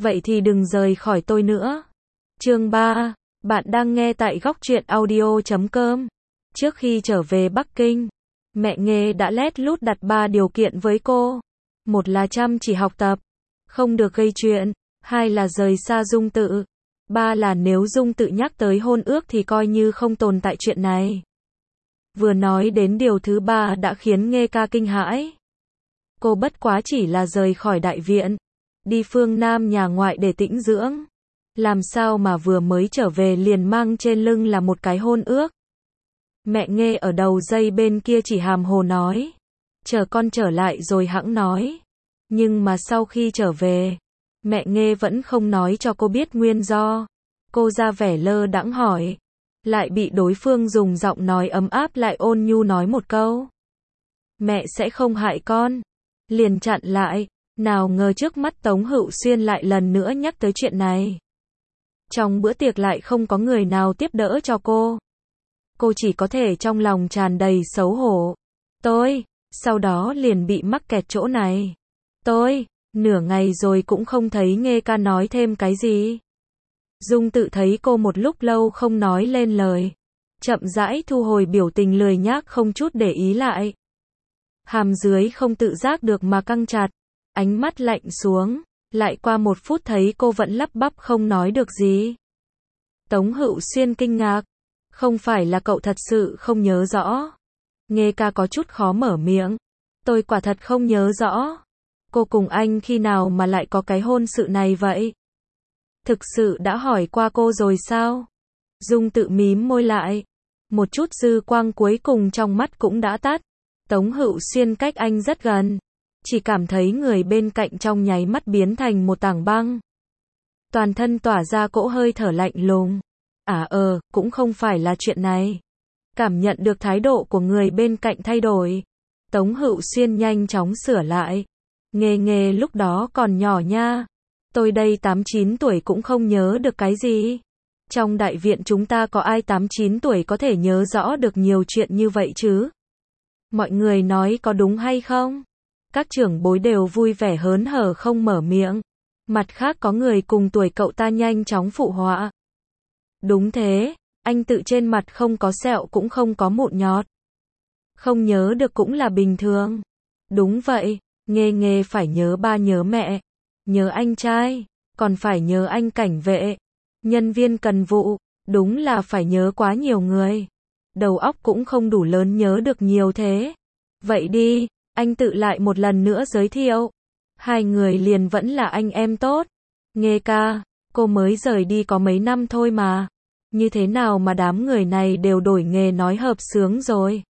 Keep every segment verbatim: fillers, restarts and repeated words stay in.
Vậy thì đừng rời khỏi tôi nữa. Chương ba. Bạn đang nghe tại góc truyện audio chấm com. Trước khi trở về Bắc Kinh, mẹ Nghê đã lét lút đặt ba điều kiện với cô. Một là chăm chỉ học tập, không được gây chuyện. Hai là rời xa Dung Tự. Ba là nếu Dung Tự nhắc tới hôn ước thì coi như không tồn tại chuyện này. Vừa nói đến điều thứ ba đã khiến Nghê Ca kinh hãi. Cô bất quá chỉ là rời khỏi đại viện, đi phương Nam nhà ngoại để tĩnh dưỡng. Làm sao mà vừa mới trở về liền mang trên lưng là một cái hôn ước. Mẹ Nghê ở đầu dây bên kia chỉ hàm hồ nói. Chờ con trở lại rồi hẵng nói. Nhưng mà sau khi trở về, mẹ Nghê vẫn không nói cho cô biết nguyên do. Cô ra vẻ lơ đãng hỏi. Lại bị đối phương dùng giọng nói ấm áp lại ôn nhu nói một câu. Mẹ sẽ không hại con. Liền chặn lại. Nào ngờ trước mắt Tống Hữu Xuyên lại lần nữa nhắc tới chuyện này. Trong bữa tiệc lại không có người nào tiếp đỡ cho cô. Cô chỉ có thể trong lòng tràn đầy xấu hổ. Tôi, sau đó liền bị mắc kẹt chỗ này. Tôi, nửa ngày rồi cũng không thấy Nghê Ca nói thêm cái gì. Dung Tự thấy cô một lúc lâu không nói lên lời. Chậm rãi thu hồi biểu tình lười nhác không chút để ý lại. Hàm dưới không tự giác được mà căng chặt. Ánh mắt lạnh xuống. Lại qua một phút thấy cô vẫn lắp bắp không nói được gì. Tống Hữu Xuyên kinh ngạc. Không phải là cậu thật sự không nhớ rõ. Nghê Ca có chút khó mở miệng. Tôi quả thật không nhớ rõ. Cô cùng anh khi nào mà lại có cái hôn sự này vậy? Thực sự đã hỏi qua cô rồi sao? Dung Tự mím môi lại. Một chút dư quang cuối cùng trong mắt cũng đã tắt. Tống Hữu Xuyên cách anh rất gần. Chỉ cảm thấy người bên cạnh trong nháy mắt biến thành một tảng băng. Toàn thân tỏa ra cỗ hơi thở lạnh lùng. À ờ, cũng không phải là chuyện này. Cảm nhận được thái độ của người bên cạnh thay đổi. Tống Hữu Xuyên nhanh chóng sửa lại. Nghê Nghê lúc đó còn nhỏ nha. Tôi đây tám chín tuổi cũng không nhớ được cái gì. Trong đại viện chúng ta có ai tám chín tuổi có thể nhớ rõ được nhiều chuyện như vậy chứ? Mọi người nói có đúng hay không? Các trưởng bối đều vui vẻ hớn hở không mở miệng. Mặt khác có người cùng tuổi cậu ta nhanh chóng phụ họa. Đúng thế, anh Tự trên mặt không có sẹo cũng không có mụn nhọt. Không nhớ được cũng là bình thường. Đúng vậy, Nghê Nghê phải nhớ ba nhớ mẹ, nhớ anh trai, còn phải nhớ anh cảnh vệ, nhân viên cần vụ, đúng là phải nhớ quá nhiều người. Đầu óc cũng không đủ lớn nhớ được nhiều thế. Vậy đi, anh Tự lại một lần nữa giới thiệu. Hai người liền vẫn là anh em tốt. Nghê Ca, cô mới rời đi có mấy năm thôi mà. Như thế nào mà đám người này đều đổi nghề nói hợp xướng rồi.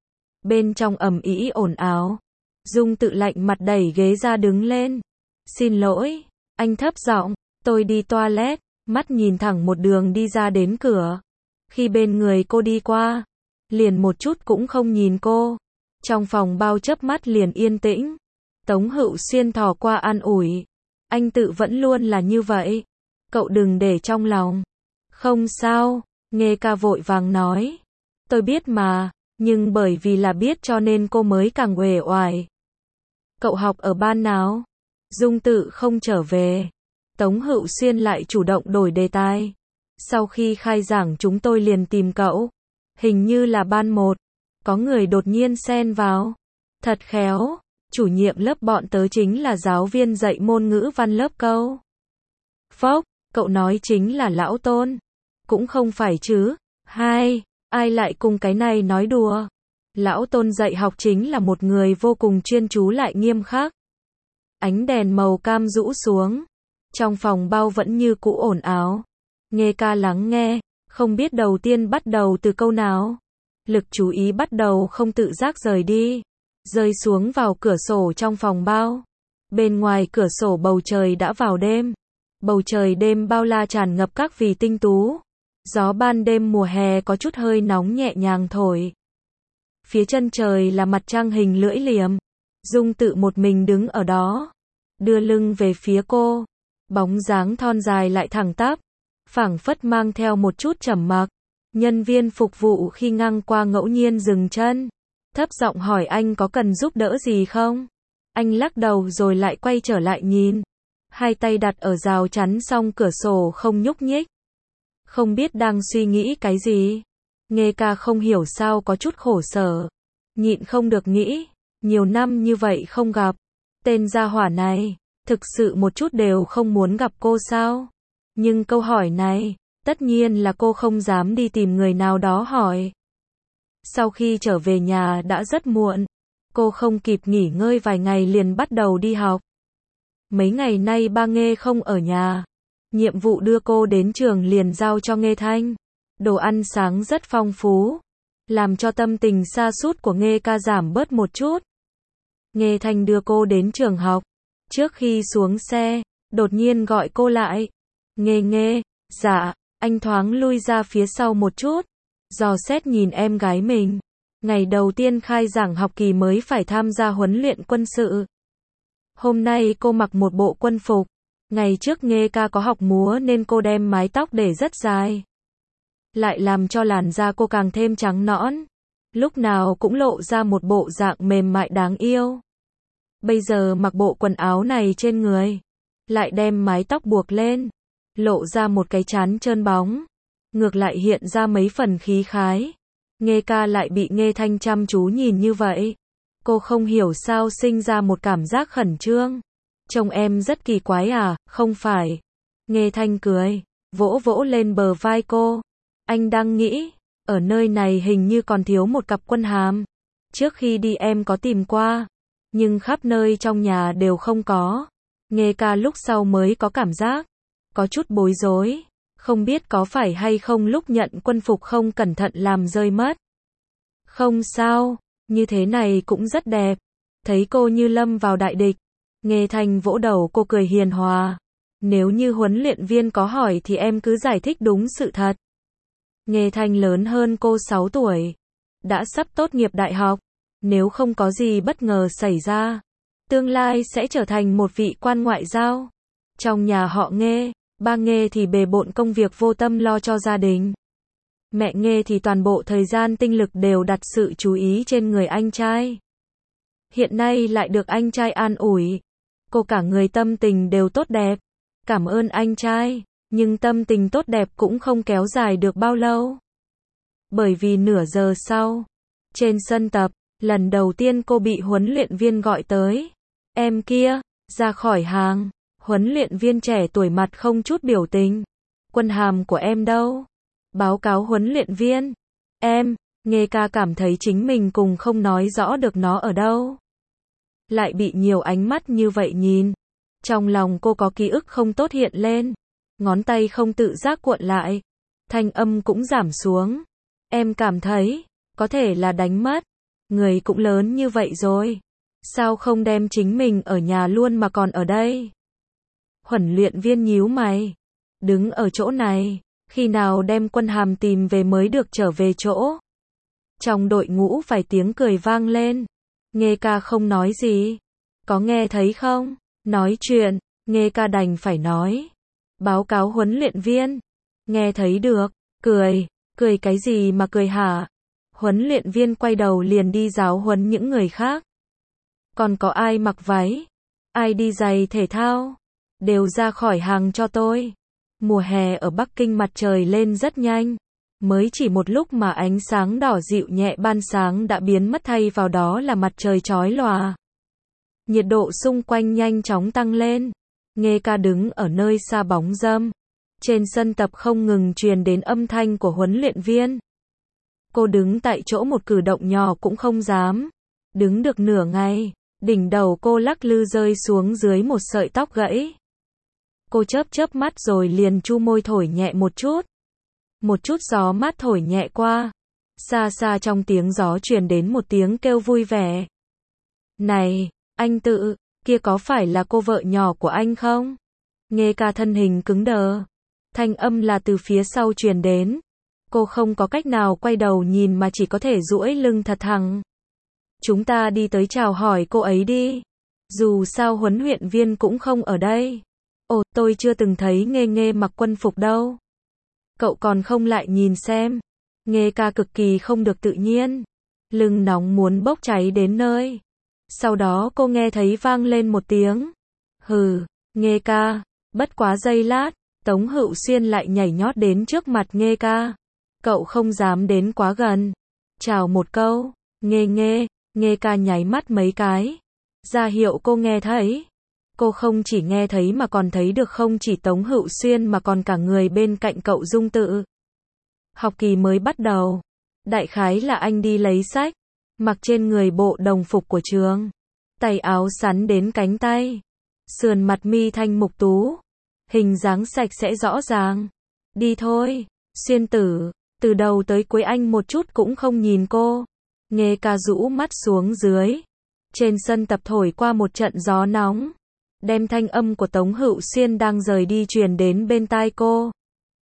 Bên trong ầm ĩ ồn ào. Dung Tự lạnh mặt đẩy ghế ra đứng lên. Xin lỗi, anh thấp giọng, tôi đi toilet, mắt nhìn thẳng một đường đi ra đến cửa. Khi bên người cô đi qua, liền một chút cũng không nhìn cô. Trong phòng bao chớp mắt liền yên tĩnh. Tống Hữu Xuyên thò qua an ủi. Anh Tự vẫn luôn là như vậy. Cậu đừng để trong lòng. Không sao, Nghê Ca vội vàng nói. Tôi biết mà, nhưng bởi vì là biết cho nên cô mới càng uể oải. Cậu học ở ban nào? Dung Tự không trở về. Tống Hữu Xuyên lại chủ động đổi đề tài. Sau khi khai giảng chúng tôi liền tìm cậu. Hình như là ban một. Có người đột nhiên xen vào. Thật khéo, chủ nhiệm lớp bọn tớ chính là giáo viên dạy môn ngữ văn lớp câu. Phốc, cậu nói chính là Lão Tôn. Cũng không phải chứ. Hai, ai lại cùng cái này nói đùa. Lão Tôn dạy học chính là một người vô cùng chuyên chú lại nghiêm khắc. Ánh đèn màu cam rũ xuống. Trong phòng bao vẫn như cũ ồn ào. Nghê Ca lắng nghe, không biết đầu tiên bắt đầu từ câu nào. Lực chú ý bắt đầu không tự giác rời đi. Rơi xuống vào cửa sổ trong phòng bao. Bên ngoài cửa sổ bầu trời đã vào đêm. Bầu trời đêm bao la tràn ngập các vì tinh tú. Gió ban đêm mùa hè có chút hơi nóng nhẹ nhàng thổi. Phía chân trời là mặt trăng hình lưỡi liềm. Dung Tự một mình đứng ở đó. Đưa lưng về phía cô. Bóng dáng thon dài lại thẳng tắp. Phảng phất mang theo một chút trầm mặc. Nhân viên phục vụ khi ngang qua ngẫu nhiên dừng chân. Thấp giọng hỏi anh có cần giúp đỡ gì không? Anh lắc đầu rồi lại quay trở lại nhìn. hai tay đặt ở rào chắn song cửa sổ không nhúc nhích. Không biết đang suy nghĩ cái gì. Nghe ca không hiểu sao có chút khổ sở. Nhịn không được nghĩ, nhiều năm như vậy không gặp. Tên gia hỏa này, thực sự một chút đều không muốn gặp cô sao? Nhưng câu hỏi này, tất nhiên là cô không dám đi tìm người nào đó hỏi. Sau khi trở về nhà đã rất muộn, cô không kịp nghỉ ngơi vài ngày liền bắt đầu đi học. Mấy ngày nay ba Nghê không ở nhà, nhiệm vụ đưa cô đến trường liền giao cho Nghê Thanh. Đồ ăn sáng rất phong phú, làm cho tâm tình sa sút của Nghê ca giảm bớt một chút. Nghê Thanh đưa cô đến trường học, trước khi xuống xe, đột nhiên gọi cô lại. Nghê Nghê, dạ, anh thoáng lui ra phía sau một chút, dò xét nhìn em gái mình. Ngày đầu tiên khai giảng học kỳ mới phải tham gia huấn luyện quân sự. Hôm nay cô mặc một bộ quân phục. Ngày trước Nghê ca có học múa nên cô đem mái tóc để rất dài, lại làm cho làn da cô càng thêm trắng nõn. Lúc nào cũng lộ ra một bộ dạng mềm mại đáng yêu. Bây giờ mặc bộ quần áo này trên người, lại đem mái tóc buộc lên, lộ ra một cái trán trơn bóng, ngược lại hiện ra mấy phần khí khái. Nghê ca lại bị Nghê Thanh chăm chú nhìn như vậy. Cô không hiểu sao sinh ra một cảm giác khẩn trương. Trông em rất kỳ quái à, không phải? Nghê Thanh cười, vỗ vỗ lên bờ vai cô. Anh đang nghĩ, ở nơi này hình như còn thiếu một cặp quân hàm. Trước khi đi em có tìm qua, nhưng khắp nơi trong nhà đều không có. Nghê ca lúc sau mới có cảm giác, có chút bối rối. Không biết có phải hay không lúc nhận quân phục không cẩn thận làm rơi mất. Không sao, như thế này cũng rất đẹp. Thấy cô như lâm vào đại địch. Nghê Thanh vỗ đầu cô cười hiền hòa. Nếu như huấn luyện viên có hỏi thì em cứ giải thích đúng sự thật. Nghê Thanh lớn hơn cô sáu tuổi, đã sắp tốt nghiệp đại học. Nếu không có gì bất ngờ xảy ra, tương lai sẽ trở thành một vị quan ngoại giao. Trong nhà họ Nghê, ba Nghê thì bề bộn công việc vô tâm lo cho gia đình. Mẹ Nghê thì toàn bộ thời gian tinh lực đều đặt sự chú ý trên người anh trai. Hiện nay lại được anh trai an ủi. Cô cả người tâm tình đều tốt đẹp. Cảm ơn anh trai, nhưng tâm tình tốt đẹp cũng không kéo dài được bao lâu. Bởi vì nửa giờ sau, trên sân tập, lần đầu tiên cô bị huấn luyện viên gọi tới. Em kia, ra khỏi hàng. Huấn luyện viên trẻ tuổi mặt không chút biểu tình. Quân hàm của em đâu? Báo cáo huấn luyện viên. Em, Nghê ca cảm thấy chính mình cùng không nói rõ được nó ở đâu. Lại bị nhiều ánh mắt như vậy nhìn. Trong lòng cô có ký ức không tốt hiện lên. Ngón tay không tự giác cuộn lại. Thanh âm cũng giảm xuống. Em cảm thấy, có thể là đánh mất. Người cũng lớn như vậy rồi. Sao không đem chính mình ở nhà luôn mà còn ở đây? Huấn luyện viên nhíu mày. Đứng ở chỗ này, khi nào đem quân hàm tìm về mới được trở về chỗ? Trong đội ngũ vài tiếng cười vang lên. Nghê ca không nói gì. Có nghe thấy không? Nói chuyện, Nghê ca đành phải nói. Báo cáo huấn luyện viên. Nghe thấy được, cười, cười cái gì mà cười hả? Huấn luyện viên quay đầu liền đi giáo huấn những người khác. Còn có ai mặc váy? Ai đi giày thể thao? Đều ra khỏi hàng cho tôi. Mùa hè ở Bắc Kinh mặt trời lên rất nhanh. Mới chỉ một lúc mà ánh sáng đỏ dịu nhẹ ban sáng đã biến mất, thay vào đó là mặt trời chói lòa. Nhiệt độ xung quanh nhanh chóng tăng lên. Nghê ca đứng ở nơi xa bóng râm. Trên sân tập không ngừng truyền đến âm thanh của huấn luyện viên. Cô đứng tại chỗ một cử động nhỏ cũng không dám. Đứng được nửa ngày, đỉnh đầu cô lắc lư rơi xuống dưới một sợi tóc gãy. Cô chớp chớp mắt rồi liền chu môi thổi nhẹ một chút. Một chút gió mát thổi nhẹ qua. Xa xa trong tiếng gió truyền đến một tiếng kêu vui vẻ. Này, anh Tự, kia có phải là cô vợ nhỏ của anh không? Nghê ca thân hình cứng đờ. Thanh âm là từ phía sau truyền đến. Cô không có cách nào quay đầu nhìn mà chỉ có thể duỗi lưng thật thẳng. Chúng ta đi tới chào hỏi cô ấy đi. Dù sao huấn luyện viên cũng không ở đây. Ồ, tôi chưa từng thấy Nghê Nghê mặc quân phục đâu. Cậu còn không lại nhìn xem. Nghê ca cực kỳ không được tự nhiên. Lưng nóng muốn bốc cháy đến nơi. Sau đó cô nghe thấy vang lên một tiếng. Hừ, Nghê ca. Bất quá giây lát, Tống Hữu Xuyên lại nhảy nhót đến trước mặt Nghê ca. Cậu không dám đến quá gần. Chào một câu. Nghê nghê. Nghê ca nháy mắt mấy cái. Ra hiệu cô nghe thấy. Cô không chỉ nghe thấy mà còn thấy được không chỉ Tống Hữu Xuyên mà còn cả người bên cạnh cậu Dung Tự. Học kỳ mới bắt đầu. Đại khái là anh đi lấy sách. Mặc trên người bộ đồng phục của trường. Tay áo sắn đến cánh tay. Sườn mặt mi thanh mục tú. Hình dáng sạch sẽ rõ ràng. Đi thôi. Xuyên tử. Từ đầu tới cuối anh một chút cũng không nhìn cô. Nghê ca rũ mắt xuống dưới. Trên sân tập thổi qua một trận gió nóng. Đem thanh âm của Tống Hữu Xuyên đang rời đi truyền đến bên tai cô.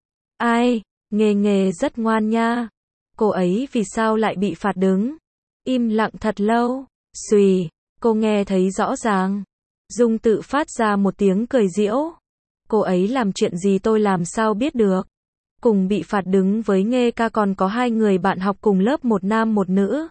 Ai? Nghê nghê rất ngoan nha. Cô ấy vì sao lại bị phạt đứng? Im lặng thật lâu. Xùy. Cô nghe thấy rõ ràng. Dung Tự phát ra một tiếng cười giễu. Cô ấy làm chuyện gì tôi làm sao biết được. Cùng bị phạt đứng với Nghê ca còn có hai người bạn học cùng lớp, một nam một nữ.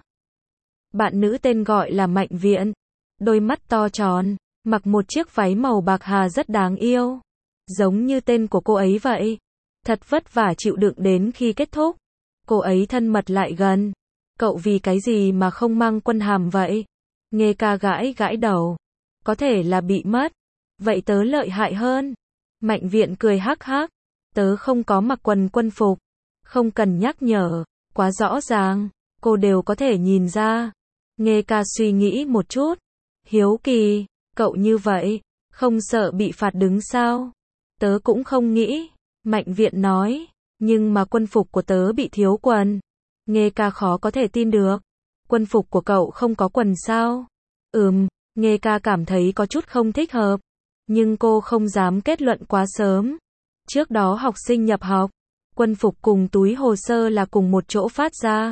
Bạn nữ tên gọi là Mạnh Viện. Đôi mắt to tròn, mặc một chiếc váy màu bạc hà rất đáng yêu. Giống như tên của cô ấy vậy. Thật vất vả chịu đựng đến khi kết thúc. Cô ấy thân mật lại gần. Cậu vì cái gì mà không mang quân hàm vậy? Nghê ca gãi gãi đầu. Có thể là bị mất. Vậy tớ lợi hại hơn. Mạnh Viện cười hắc hắc. Tớ không có mặc quần quân phục. Không cần nhắc nhở. Quá rõ ràng. Cô đều có thể nhìn ra. Nghê ca suy nghĩ một chút. Hiếu kỳ. Cậu như vậy. Không sợ bị phạt đứng sao? Tớ cũng không nghĩ. Mạnh Viện nói. Nhưng mà quân phục của tớ bị thiếu quần. Nghê ca khó có thể tin được. Quân phục của cậu không có quần sao? Ừm. Nghê ca cảm thấy có chút không thích hợp. Nhưng cô không dám kết luận quá sớm. Trước đó học sinh nhập học, quân phục cùng túi hồ sơ là cùng một chỗ phát ra.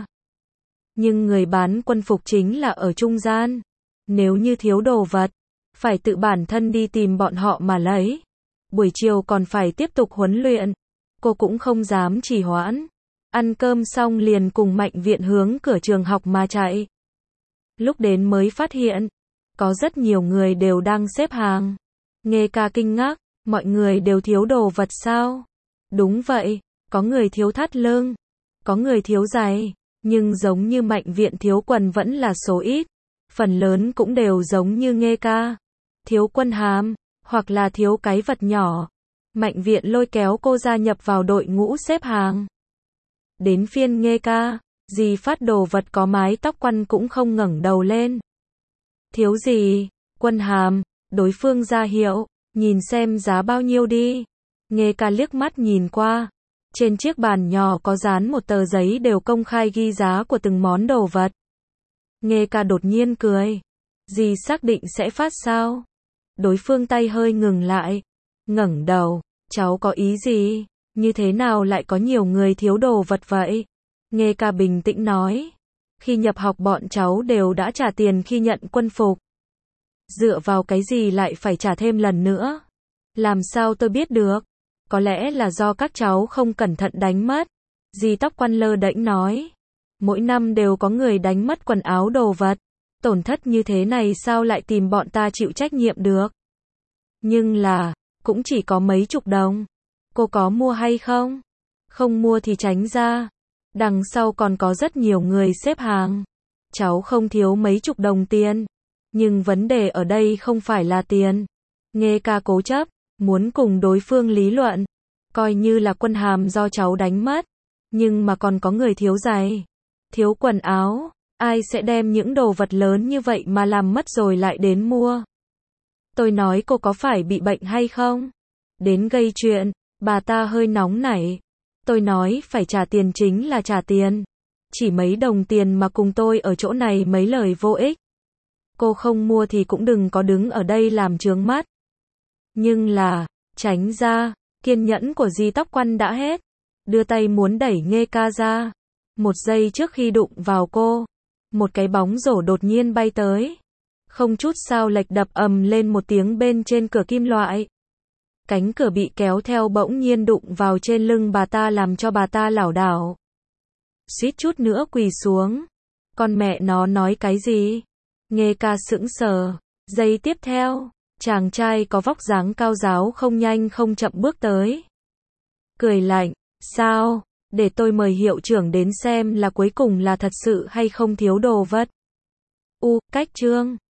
Nhưng người bán quân phục chính là ở trung gian. Nếu như thiếu đồ vật, phải tự bản thân đi tìm bọn họ mà lấy. Buổi chiều còn phải tiếp tục huấn luyện. Cô cũng không dám trì hoãn. Ăn cơm xong liền cùng Mạnh Viện hướng cửa trường học mà chạy. Lúc đến mới phát hiện, có rất nhiều người đều đang xếp hàng. Nghê ca kinh ngạc, mọi người đều thiếu đồ vật sao? Đúng vậy, có người thiếu thắt lưng, có người thiếu giày, nhưng giống như Mạnh Viện thiếu quần vẫn là số ít. Phần lớn cũng đều giống như Nghê ca. Thiếu quân hàm, hoặc là thiếu cái vật nhỏ. Mạnh Viện lôi kéo cô gia nhập vào đội ngũ xếp hàng. Đến phiên Nghê ca, dì phát đồ vật có mái tóc quăn cũng không ngẩng đầu lên. Thiếu gì? Quân hàm. Đối phương ra hiệu, nhìn xem giá bao nhiêu đi. Nghê ca liếc mắt nhìn qua. Trên chiếc bàn nhỏ có dán một tờ giấy đều công khai ghi giá của từng món đồ vật. Nghê ca đột nhiên cười. Dì xác định sẽ phát sao? Đối phương tay hơi ngừng lại. Ngẩng đầu. Cháu có ý gì? Như thế nào lại có nhiều người thiếu đồ vật vậy? Nghê ca bình tĩnh nói. Khi nhập học bọn cháu đều đã trả tiền khi nhận quân phục. Dựa vào cái gì lại phải trả thêm lần nữa? Làm sao tôi biết được? Có lẽ là do các cháu không cẩn thận đánh mất. Dì tóc quăn lơ đễnh nói. Mỗi năm đều có người đánh mất quần áo đồ vật. Tổn thất như thế này sao lại tìm bọn ta chịu trách nhiệm được? Nhưng là, cũng chỉ có mấy chục đồng. Cô có mua hay không? Không mua thì tránh ra. Đằng sau còn có rất nhiều người xếp hàng. Cháu không thiếu mấy chục đồng tiền. Nhưng vấn đề ở đây không phải là tiền. Nghê ca cố chấp, muốn cùng đối phương lý luận. Coi như là quân hàm do cháu đánh mất. Nhưng mà còn có người thiếu giày, thiếu quần áo. Ai sẽ đem những đồ vật lớn như vậy mà làm mất rồi lại đến mua? Tôi nói cô có phải bị bệnh hay không? Đến gây chuyện, bà ta hơi nóng nảy. Tôi nói phải trả tiền chính là trả tiền. Chỉ mấy đồng tiền mà cùng tôi ở chỗ này mấy lời vô ích. Cô không mua thì cũng đừng có đứng ở đây làm chướng mắt. Nhưng là, tránh ra, kiên nhẫn của dì tóc quăn đã hết. Đưa tay muốn đẩy Nghê ca ra. Một giây trước khi đụng vào cô, một cái bóng rổ đột nhiên bay tới. Không chút sao lệch đập ầm lên một tiếng bên trên cửa kim loại. Cánh cửa bị kéo theo bỗng nhiên đụng vào trên lưng bà ta làm cho bà ta lảo đảo. Suýt chút nữa quỳ xuống. Con mẹ nó nói cái gì? Nghê ca sững sờ. Giây tiếp theo, Chàng trai có vóc dáng cao ráo không nhanh không chậm bước tới. Cười lạnh, sao, để tôi mời hiệu trưởng đến xem là cuối cùng là thật sự hay không thiếu đồ vật. U, cách chương.